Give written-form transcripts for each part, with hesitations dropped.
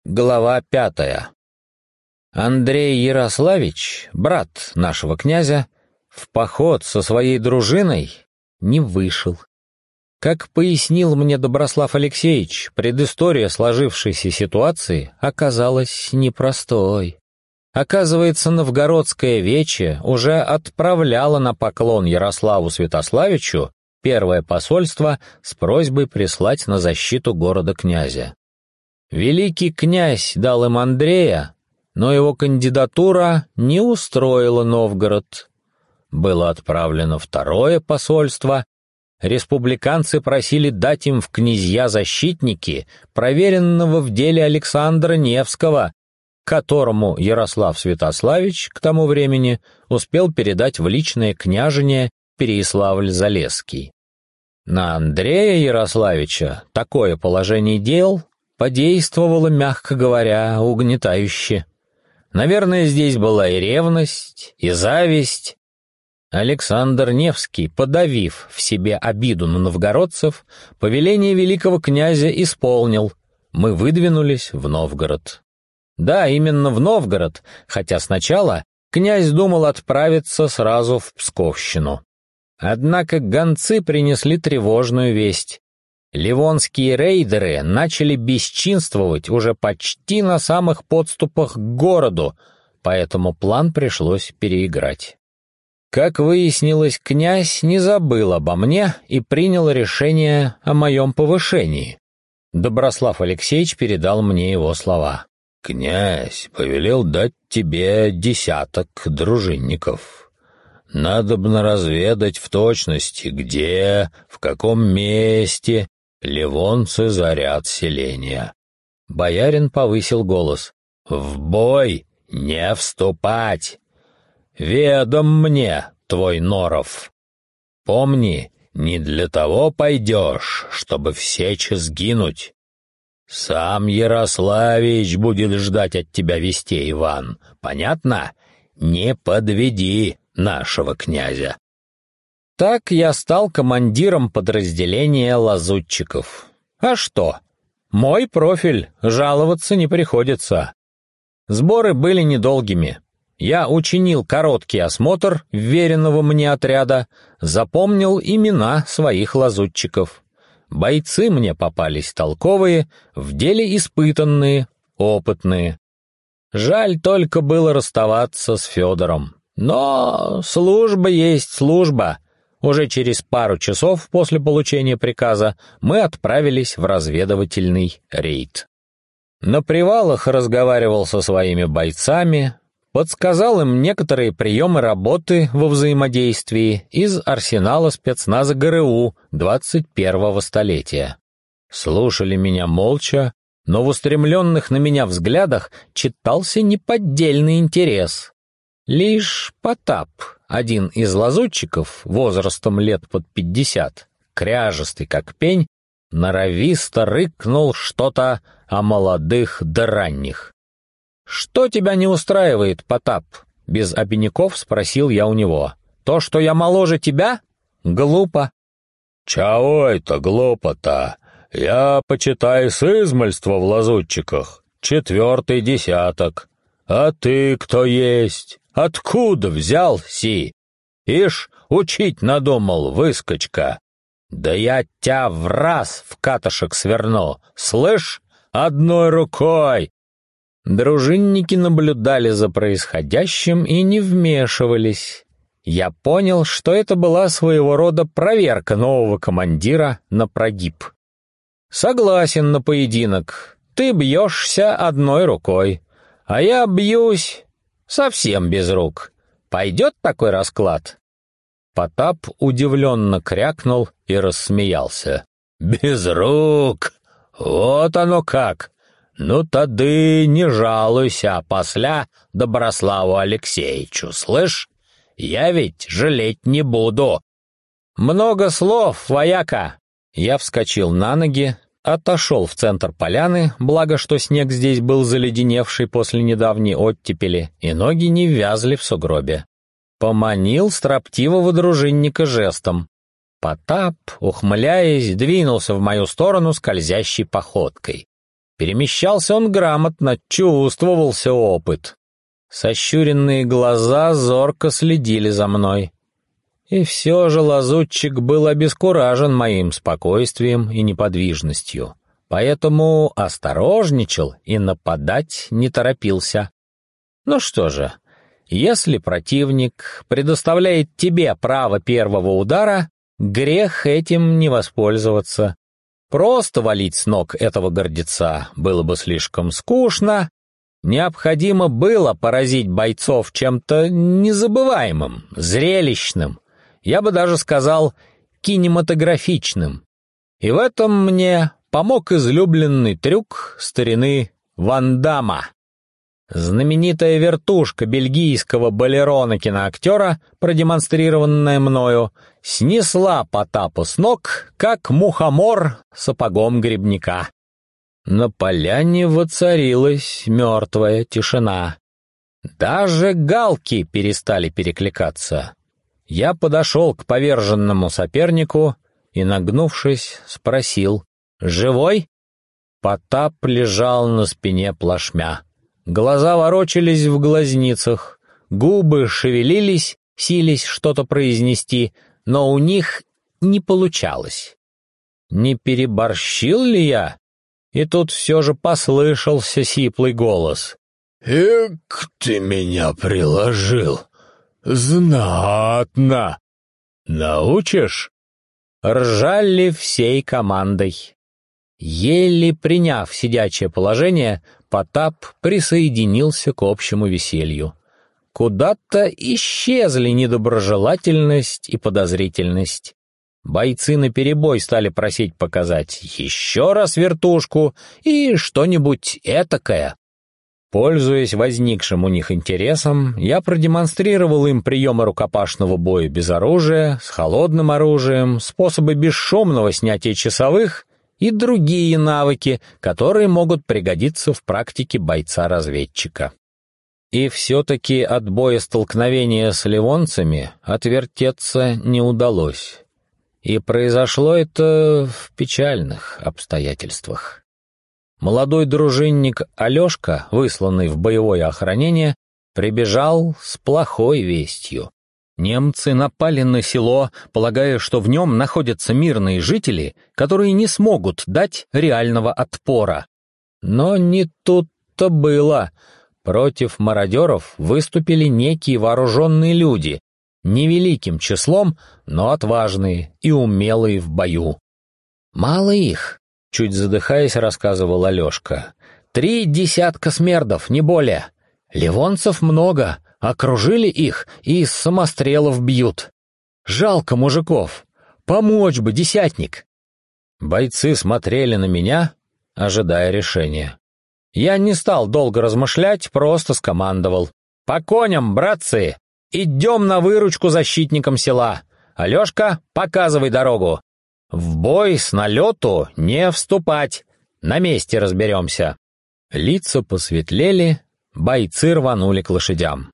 Глава 5. Андрей Ярославич, брат нашего князя, в поход со своей дружиной не вышел. Как пояснил мне Доброслав Алексеевич, предыстория сложившейся ситуации оказалась непростой. Оказывается, новгородское вече уже отправляло на поклон Ярославу Святославичу первое посольство с просьбой прислать на защиту города князя. Великий князь дал им Андрея, но его кандидатура не устроила Новгород. Было отправлено второе посольство. Республиканцы просили дать им в князья-защитники проверенного в деле Александра Невского, которому Ярослав Святославич к тому времени успел передать в личное княжение Переяславль-Залесский. На Андрея Ярославича такое положение дел подействовало, мягко говоря, угнетающе. Наверное, здесь была и ревность, и зависть. Александр Невский, подавив в себе обиду на новгородцев, повеление великого князя исполнил. Мы выдвинулись в Новгород. Да, именно в Новгород, хотя сначала князь думал отправиться сразу в Псковщину. Однако гонцы принесли тревожную весть. Ливонские рейдеры начали бесчинствовать уже почти на самых подступах к городу, поэтому план пришлось переиграть. Как выяснилось, князь не забыл обо мне и принял решение о моем повышении. Доброслав Алексеевич передал мне его слова. «Князь повелел дать тебе 10 дружинников. Надобно разведать в точности, где, в каком месте ливонцы зарят селения». Боярин повысил голос. «В бой не вступать! Ведом мне твой норов. Помни, не для того пойдешь, чтобы в сече сгинуть. Сам Ярославич будет ждать от тебя вестей, Иван. Понятно? Не подведи нашего князя». Так я стал командиром подразделения лазутчиков. А что? Мой профиль, жаловаться не приходится. Сборы были недолгими. Я учинил короткий осмотр вверенного мне отряда, запомнил имена своих лазутчиков. Бойцы мне попались толковые, в деле испытанные, опытные. Жаль только было расставаться с Федором. Но служба есть служба. Уже через пару часов после получения приказа мы отправились в разведывательный рейд. На привалах разговаривал со своими бойцами, подсказал им некоторые приемы работы во взаимодействии из арсенала спецназа ГРУ 21-го столетия. Слушали меня молча, но в устремленных на меня взглядах читался неподдельный интерес. Лишь Потап, один из лазутчиков, возрастом лет под 50, кряжестый как пень, норовисто рыкнул что-то о молодых да ранних. «Что тебя не устраивает, Потап?» — без обиняков спросил я у него. «То, что я моложе тебя? Глупо». «Чего это глупо-то? Я, почитай, с измальства в лазутчиках, 4-й десяток. А ты кто есть? Откуда взял си? Ишь, учить надумал, выскочка. Да я тебя в раз в катышек сверну, слышь, одной рукой». Дружинники наблюдали за происходящим и не вмешивались. Я понял, что это была своего рода проверка нового командира на прогиб. «Согласен на поединок. Ты бьешься одной рукой, а я бьюсь совсем без рук. Пойдет такой расклад?» Потап удивленно крякнул и рассмеялся. «Без рук? Вот оно как! Ну, тады не жалуйся после Доброславу Алексеевичу, слышь? Я ведь жалеть не буду». «Много слов, вояка!» Я вскочил на ноги, отошел в центр поляны, благо что снег здесь был заледеневший после недавней оттепели, и ноги не вязли в сугробе. Поманил строптивого дружинника жестом. Потап, ухмыляясь, двинулся в мою сторону скользящей походкой. Перемещался он грамотно, чувствовался опыт. Сощуренные глаза зорко следили за мной. И все же лазутчик был обескуражен моим спокойствием и неподвижностью, поэтому осторожничал и нападать не торопился. Ну что же, если противник предоставляет тебе право первого удара, грех этим не воспользоваться. Просто валить с ног этого гордеца было бы слишком скучно. Необходимо было поразить бойцов чем-то незабываемым, зрелищным, я бы даже сказал, кинематографичным. И в этом мне помог излюбленный трюк старины Ван Дамма. Знаменитая вертушка бельгийского балерона-киноактера, продемонстрированная мною, снесла Потапа с ног, как мухомор сапогом грибника. На поляне воцарилась мертвая тишина. Даже галки перестали перекликаться. Я подошел к поверженному сопернику и, нагнувшись, спросил: «Живой?» Потап лежал на спине плашмя. Глаза ворочались в глазницах, губы шевелились, сились что-то произнести, но у них не получалось. Не переборщил ли я? И тут все же послышался сиплый голос. «Эк, ты меня приложил! Знатно! Научишь?» Ржали всей командой. Еле приняв сидячее положение, Потап присоединился к общему веселью. Куда-то исчезли недоброжелательность и подозрительность. Бойцы наперебой стали просить показать еще раз вертушку и что-нибудь этакое. Пользуясь возникшим у них интересом, я продемонстрировал им приемы рукопашного боя без оружия, с холодным оружием, способы бесшумного снятия часовых и другие навыки, которые могут пригодиться в практике бойца-разведчика. И все-таки от боестолкновения с ливонцами отвертеться не удалось. И произошло это в печальных обстоятельствах. Молодой дружинник Алешка, высланный в боевое охранение, прибежал с плохой вестью. Немцы напали на село, полагая, что в нем находятся мирные жители, которые не смогут дать реального отпора. Но не тут-то было. Против мародеров выступили некие вооруженные люди, невеликим числом, но отважные и умелые в бою. «Мало их», — чуть задыхаясь, рассказывал Алешка. 3 десятка смердов, не более. Ливонцев много, окружили их и из самострелов бьют. Жалко мужиков, помочь бы, десятник». Бойцы смотрели на меня, ожидая решения. Я не стал долго размышлять, просто скомандовал: «По коням, братцы! Идем на выручку защитникам села! Алешка, показывай дорогу! В бой с налету не вступать! На месте разберемся!» Лица посветлели, бойцы рванули к лошадям.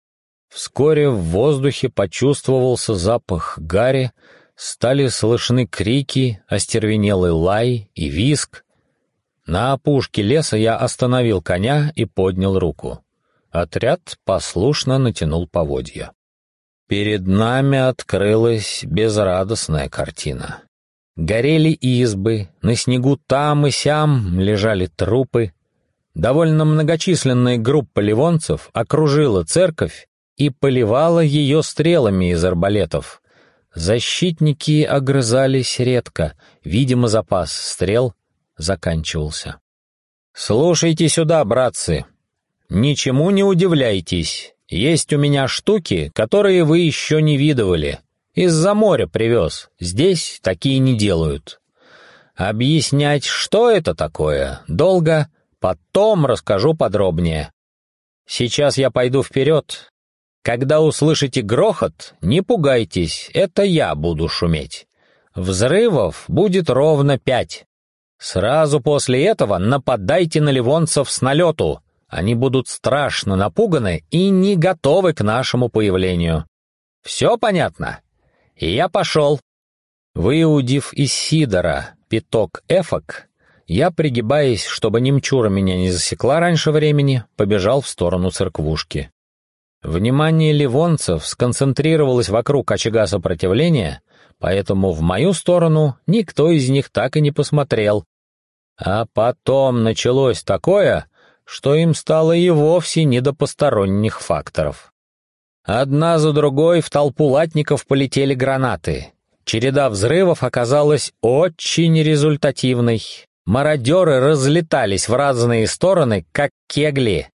Вскоре в воздухе почувствовался запах гари, стали слышны крики, остервенелый лай и визг. На опушке леса я остановил коня и поднял руку. Отряд послушно натянул поводья. Перед нами открылась безрадостная картина. Горели избы, на снегу там и сям лежали трупы. Довольно многочисленная группа ливонцев окружила церковь и поливала ее стрелами из арбалетов. Защитники огрызались редко, видимо, запас стрел заканчивался. «Слушайте сюда, братцы. Ничему не удивляйтесь. Есть у меня штуки, которые вы еще не видывали. Из-за моря привез. Здесь такие не делают. Объяснять, что это такое, долго, потом расскажу подробнее. Сейчас я пойду вперед. Когда услышите грохот, не пугайтесь, это я буду шуметь. Взрывов будет ровно 5. Сразу после этого нападайте на ливонцев с налету. Они будут страшно напуганы и не готовы к нашему появлению. Все понятно? И я пошел». Выудив из сидора пяток эфок, Я, пригибаясь, чтобы немчура меня не засекла раньше времени, побежал в сторону церквушки. Внимание ливонцев сконцентрировалось вокруг очага сопротивления, поэтому в мою сторону никто из них так и не посмотрел. А потом началось такое, что им стало и вовсе не до посторонних факторов. Одна за другой в толпу латников полетели гранаты. Череда взрывов оказалась очень результативной. Мародеры разлетались в разные стороны, как кегли.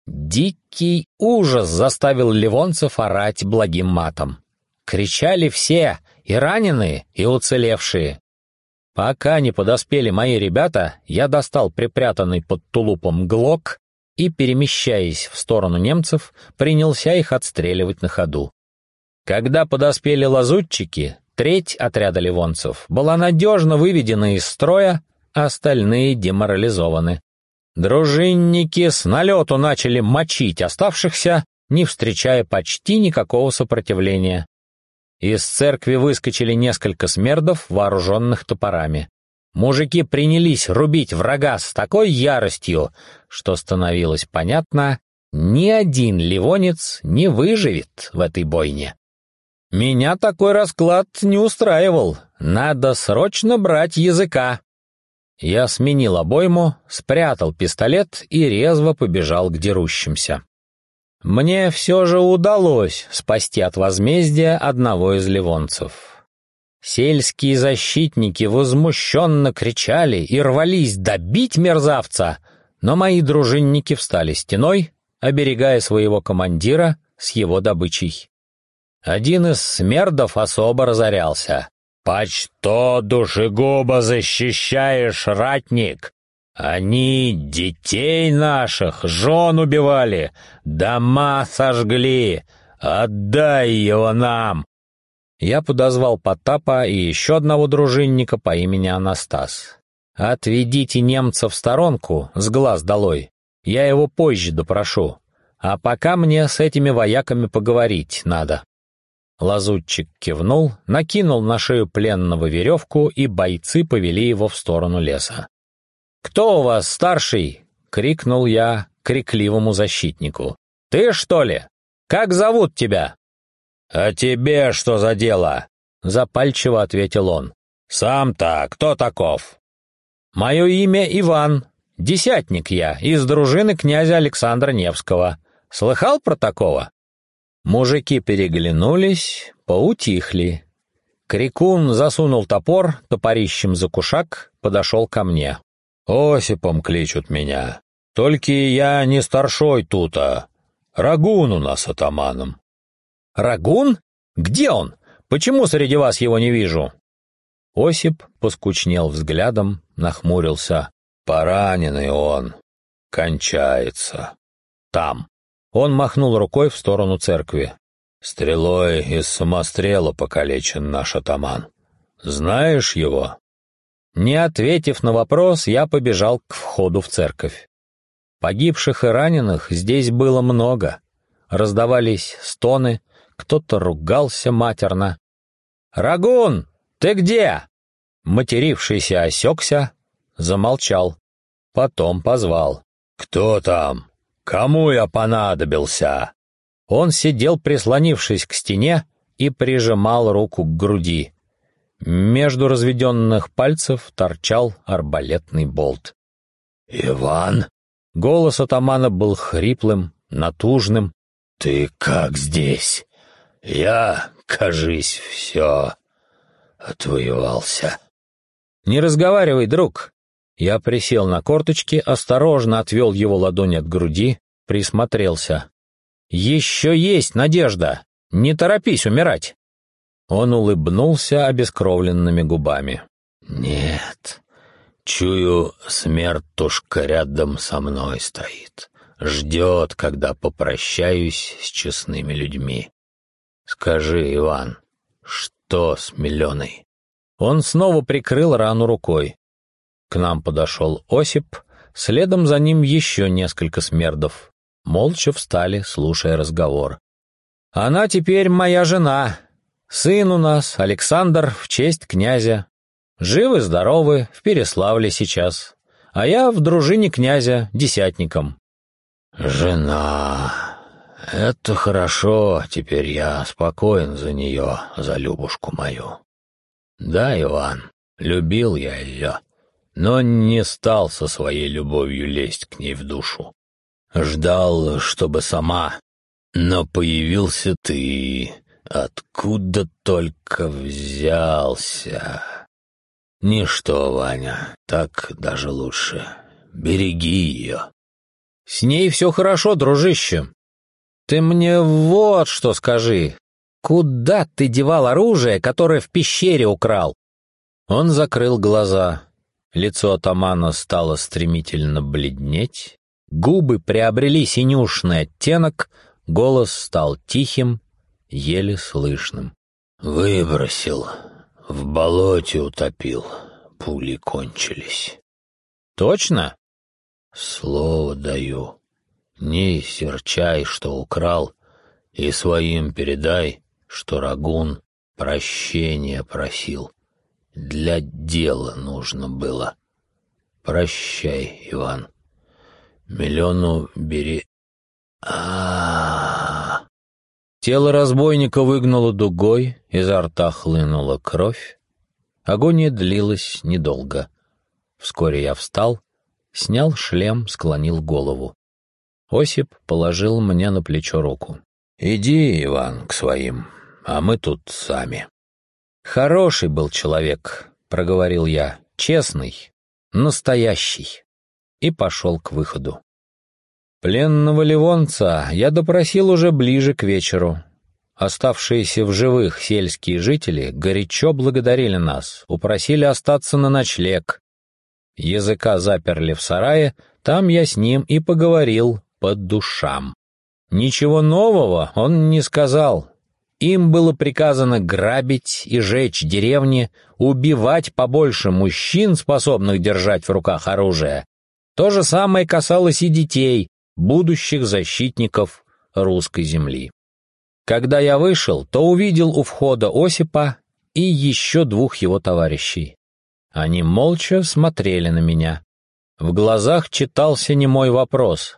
Дикий ужас заставил ливонцев орать благим матом. Кричали все, и раненые, и уцелевшие. Пока не подоспели мои ребята, я достал припрятанный под тулупом глок и, перемещаясь в сторону немцев, принялся их отстреливать на ходу. Когда подоспели лазутчики, треть отряда ливонцев была надежно выведена из строя, а остальные деморализованы. Дружинники с налету начали мочить оставшихся, не встречая почти никакого сопротивления. Из церкви выскочили несколько смердов, вооруженных топорами. Мужики принялись рубить врага с такой яростью, что становилось понятно, ни один ливонец не выживет в этой бойне. Меня такой расклад не устраивал, надо срочно брать языка. Я сменил обойму, спрятал пистолет и резво побежал к дерущимся. Мне все же удалось спасти от возмездия одного из ливонцев. Сельские защитники возмущенно кричали и рвались добить мерзавца, но мои дружинники встали стеной, оберегая своего командира с его добычей. Один из смердов особо разорялся. «Почто душегуба защищаешь, ратник? Они детей наших, жен убивали, дома сожгли. Отдай его нам!» Я подозвал Потапа и еще одного дружинника по имени Анастас. «Отведите немца в сторонку, с глаз долой. Я его позже допрошу. А пока мне с этими вояками поговорить надо». Лазутчик кивнул, накинул на шею пленного веревку, и бойцы повели его в сторону леса. «Кто у вас старший?» — крикнул я крикливому защитнику. «Ты, что ли? Как зовут тебя?» «А тебе что за дело?» — запальчиво ответил он. «Сам-то кто таков?» «Мое имя Иван. Десятник я, из дружины князя Александра Невского. Слыхал про такого?» Мужики переглянулись, поутихли. Крикун засунул топор топорищем за кушак, подошел ко мне. «Осипом кличут меня. Только я не старшой тута. Рагун у нас атаманом». «Рагун? Где он? Почему среди вас его не вижу?» Осип поскучнел взглядом, нахмурился. «Пораненный он. Кончается. Там». Он махнул рукой в сторону церкви. «Стрелой из самострела покалечен наш атаман. Знаешь его?» Не ответив на вопрос, я побежал к входу в церковь. Погибших и раненых здесь было много. Раздавались стоны, кто-то ругался матерно. «Рагун, ты где?» Матерившийся осекся, замолчал. Потом позвал. «Кто там? Кому я понадобился?» Он сидел, прислонившись к стене, и прижимал руку к груди. Между разведенных пальцев торчал арбалетный болт. «Иван?» Голос атамана был хриплым, натужным. «Ты как здесь? Я, кажись, все отвоевался». «Не разговаривай, друг». Я присел на корточки, осторожно отвел его ладонь от груди, присмотрелся. «Еще есть надежда! Не торопись умирать!» Он улыбнулся обескровленными губами. «Нет, чую, смертушка рядом со мной стоит. Ждет, когда попрощаюсь с честными людьми. Скажи, Иван, что с Миленой?» Он снова прикрыл рану рукой. К нам подошел Осип, следом за ним еще несколько смердов. Молча встали, слушая разговор. «Она теперь моя жена. Сын у нас, Александр, в честь князя. Живы-здоровы, в Переславле сейчас. а я в дружине князя десятником». «Жена, это хорошо, теперь я спокоен за нее, за Любушку мою. Да, Иван, любил я ее, но не стал со своей любовью лезть к ней в душу. Ждал, чтобы сама, но появился ты, откуда только взялся. Ничто, Ваня, так даже лучше, береги ее». «С ней все хорошо, дружище. Ты мне вот что скажи. Куда ты девал оружие, которое в пещере украл?» Он закрыл глаза. Лицо атамана стало стремительно бледнеть, губы приобрели синюшный оттенок, голос стал тихим, еле слышным. «Выбросил, в болоте утопил, пули кончились». «Точно?» «Слово даю. Не серчай, что украл, и своим передай, что Рагун прощения просил. Для дела нужно было. Прощай, Иван. Миллиону бери». Тело разбойника выгнуло дугой, изо рта хлынула кровь. Агония длилась недолго. Вскоре я встал, снял шлем, склонил голову. Осип положил мне на плечо руку. «Иди, Иван, к своим, а мы тут сами». «Хороший был человек», — проговорил я, — «честный, настоящий», и пошел к выходу. Пленного ливонца я допросил уже ближе к вечеру. Оставшиеся в живых сельские жители горячо благодарили нас, упросили остаться на ночлег. Языка заперли в сарае, там я с ним и поговорил по душам. Ничего нового он не сказал. Им было приказано грабить и жечь деревни, убивать побольше мужчин, способных держать в руках оружие. То же самое касалось и детей, будущих защитников русской земли. Когда я вышел, то увидел у входа Осипа и еще двух его товарищей. Они молча смотрели на меня. В глазах читался немой вопрос.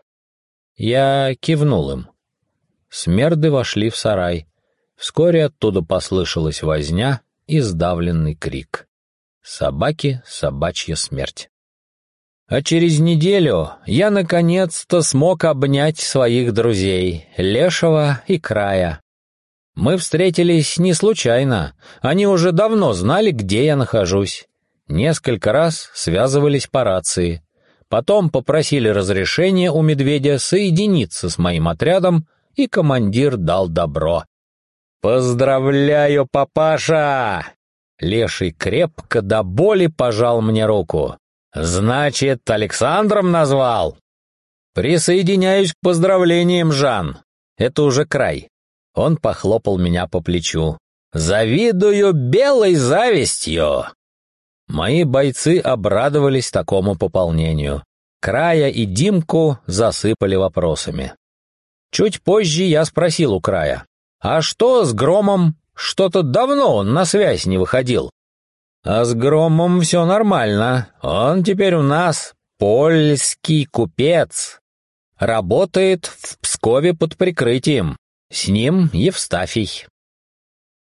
Я кивнул им. Смерды вошли в сарай. Вскоре оттуда послышалась возня и сдавленный крик. Собаки, собачья смерть. А через неделю я наконец-то смог обнять своих друзей, Лешего и Края. Мы встретились не случайно, они уже давно знали, где я нахожусь. Несколько раз связывались по рации. Потом попросили разрешения у Медведя соединиться с моим отрядом, и командир дал добро. «Поздравляю, папаша!» Леший крепко до боли пожал мне руку. «Значит, Александром назвал?» «Присоединяюсь к поздравлениям, Жан. Это уже Край». Он похлопал меня по плечу. «Завидую белой завистью!» Мои бойцы обрадовались такому пополнению. Края и Димку засыпали вопросами. Чуть позже я спросил у Края: «А что с Громом? Что-то давно он на связь не выходил». «А с Громом все нормально. Он теперь у нас польский купец. Работает в Пскове под прикрытием. С ним Евстафий».